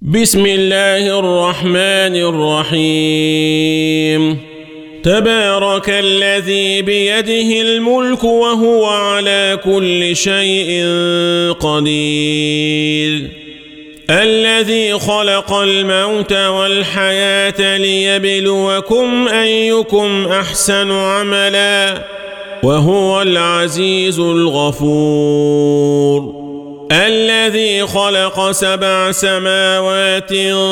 بسم الله الرحمن الرحيم تبارك الذي بيده الملك وهو على كل شيء قدير الذي خلق الموت والحياة ليبلوكم أيكم أحسن عملا وهو العزيز الغفور الذي خلق 7 سماوات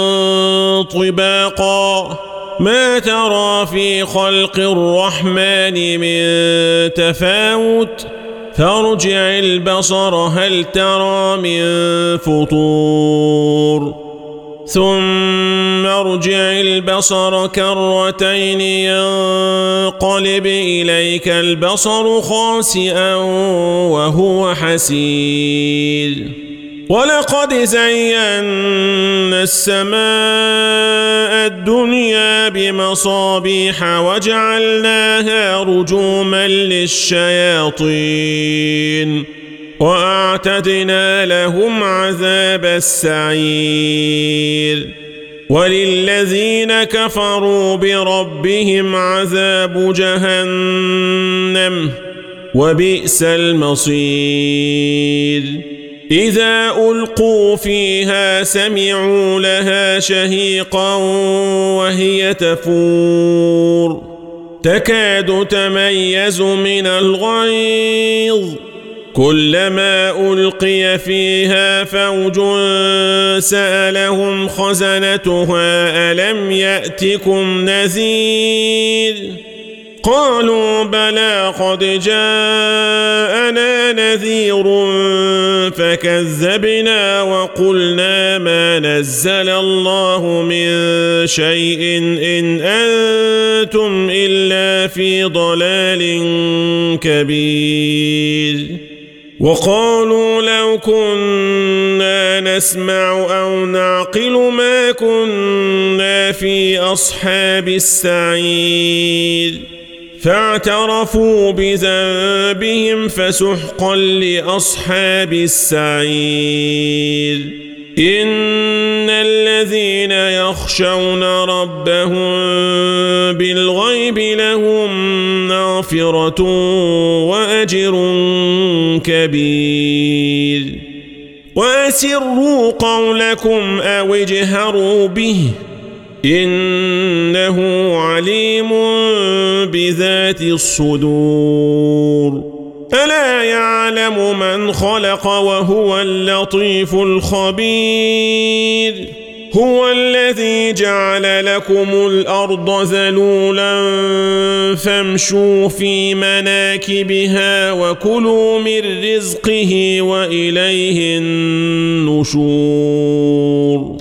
طباقا ما ترى في خلق الرحمن من تفاوت فارجع البصر هل ترى من فطور ثم ارجع البصر كرتين ينقلب إليك البصر خاسئا وهو حسير ولقد زينا السماء الدنيا بمصابيح وجعلناها رجوما للشياطين وأعتدنا لهم عذاب السعير وللذين كفروا بربهم عذاب جهنم وبئس المصير إذا ألقوا فيها سمعوا لها شهيقا وهي تفور تكاد تميز من الغيظ كلما ألقي فيها فوج سألهم خزنتها ألم يأتكم نذير قالوا بلى قد جاءنا نذير فكذبنا وقلنا ما نزل الله من شيء إن أنتم إلا في ضلال كبير وقالوا لو كنا نسمع أو نعقل ما كنا في أصحاب السعير فاعترفوا بذنبهم فسحقا لأصحاب السعير إن الذين يخشون ربهم بالغيب لهم مغفرة وأجر كبير وأسروا قولكم أو اجهروا به إنه عليم بذات الصدور ألا يعلم من خلق وهو اللطيف الخبير هو الذي جعل لكم الأرض ذلولا فامشوا في مناكبها وكلوا من رزقه وإليه النشور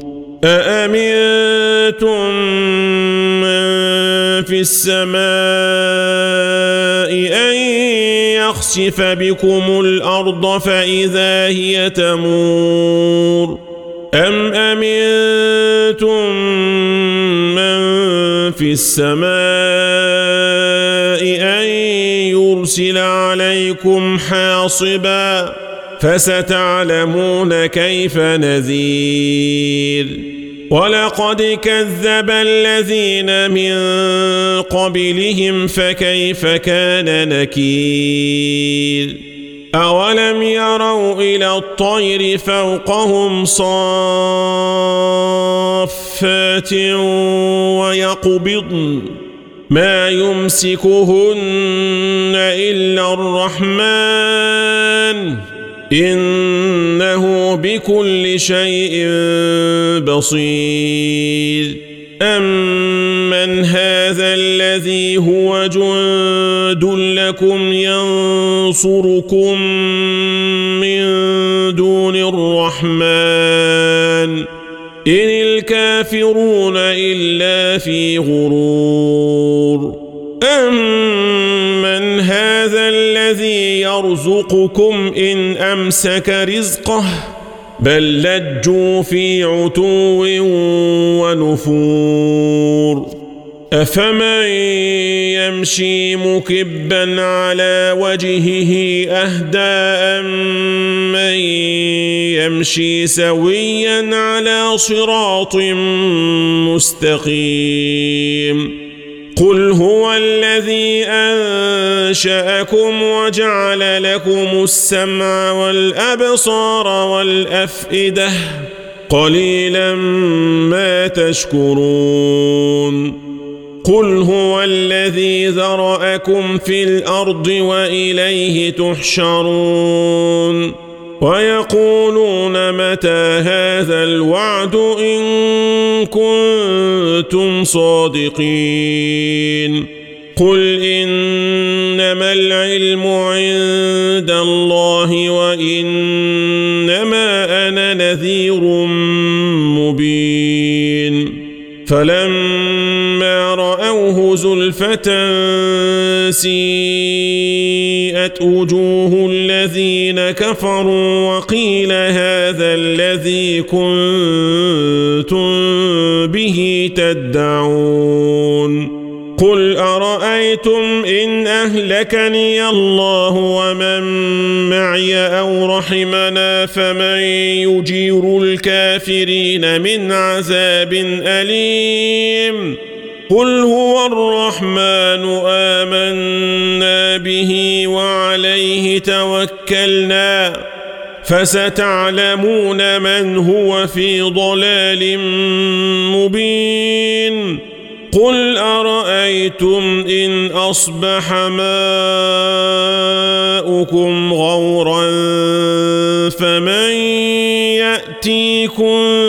أأمنتم من في السماء أن يخسف بكم الأرض فإذا هي تمور أم أمنتم من في السماء أن يرسل عليكم حاصبا فستعلمون كيف نذير ولقد كذب الذين من قبلهم فكيف كان نكير أولم يروا إلى الطير فوقهم صافات ويقبضن ما يمسكهن إلا الرحمن إنه بكل شيء بصير أمن هذا الذي هو جند لكم ينصركم من دون الرحمن إن الكافرون إلا في غرور أمن هذا الذي يرزقكم إن أمسك رزقه بل لجوا في عتو ونفور أفمن يمشي مكبا على وجهه أهدى أمن يمشي سويا على صراط مستقيم قل هو الذي أنشأكم وجعل لكم السمع والأبصار والأفئدة قليلا ما تشكرون قل هو الذي ذرأكم في الأرض وإليه تحشرون ويقولون متى هذا الوعد إن كنتم صادقين قل إنما العلم عند الله وإنما أنا نذير مبين فلما رأوه زلفة سيئت وجوه الذين كفروا وقيل هذا الذي كنتم به تدعون قل أرأيتم إن أهلكني الله ومن معي أو رحمنا فمن يجير الكافرين من عذاب أليم قل هو الرحمن آمنا به وعليه توكلنا فستعلمون من هو في ضلال مبين قل أرأيتم إن أصبح ماؤكم غورا فمن يأتيكم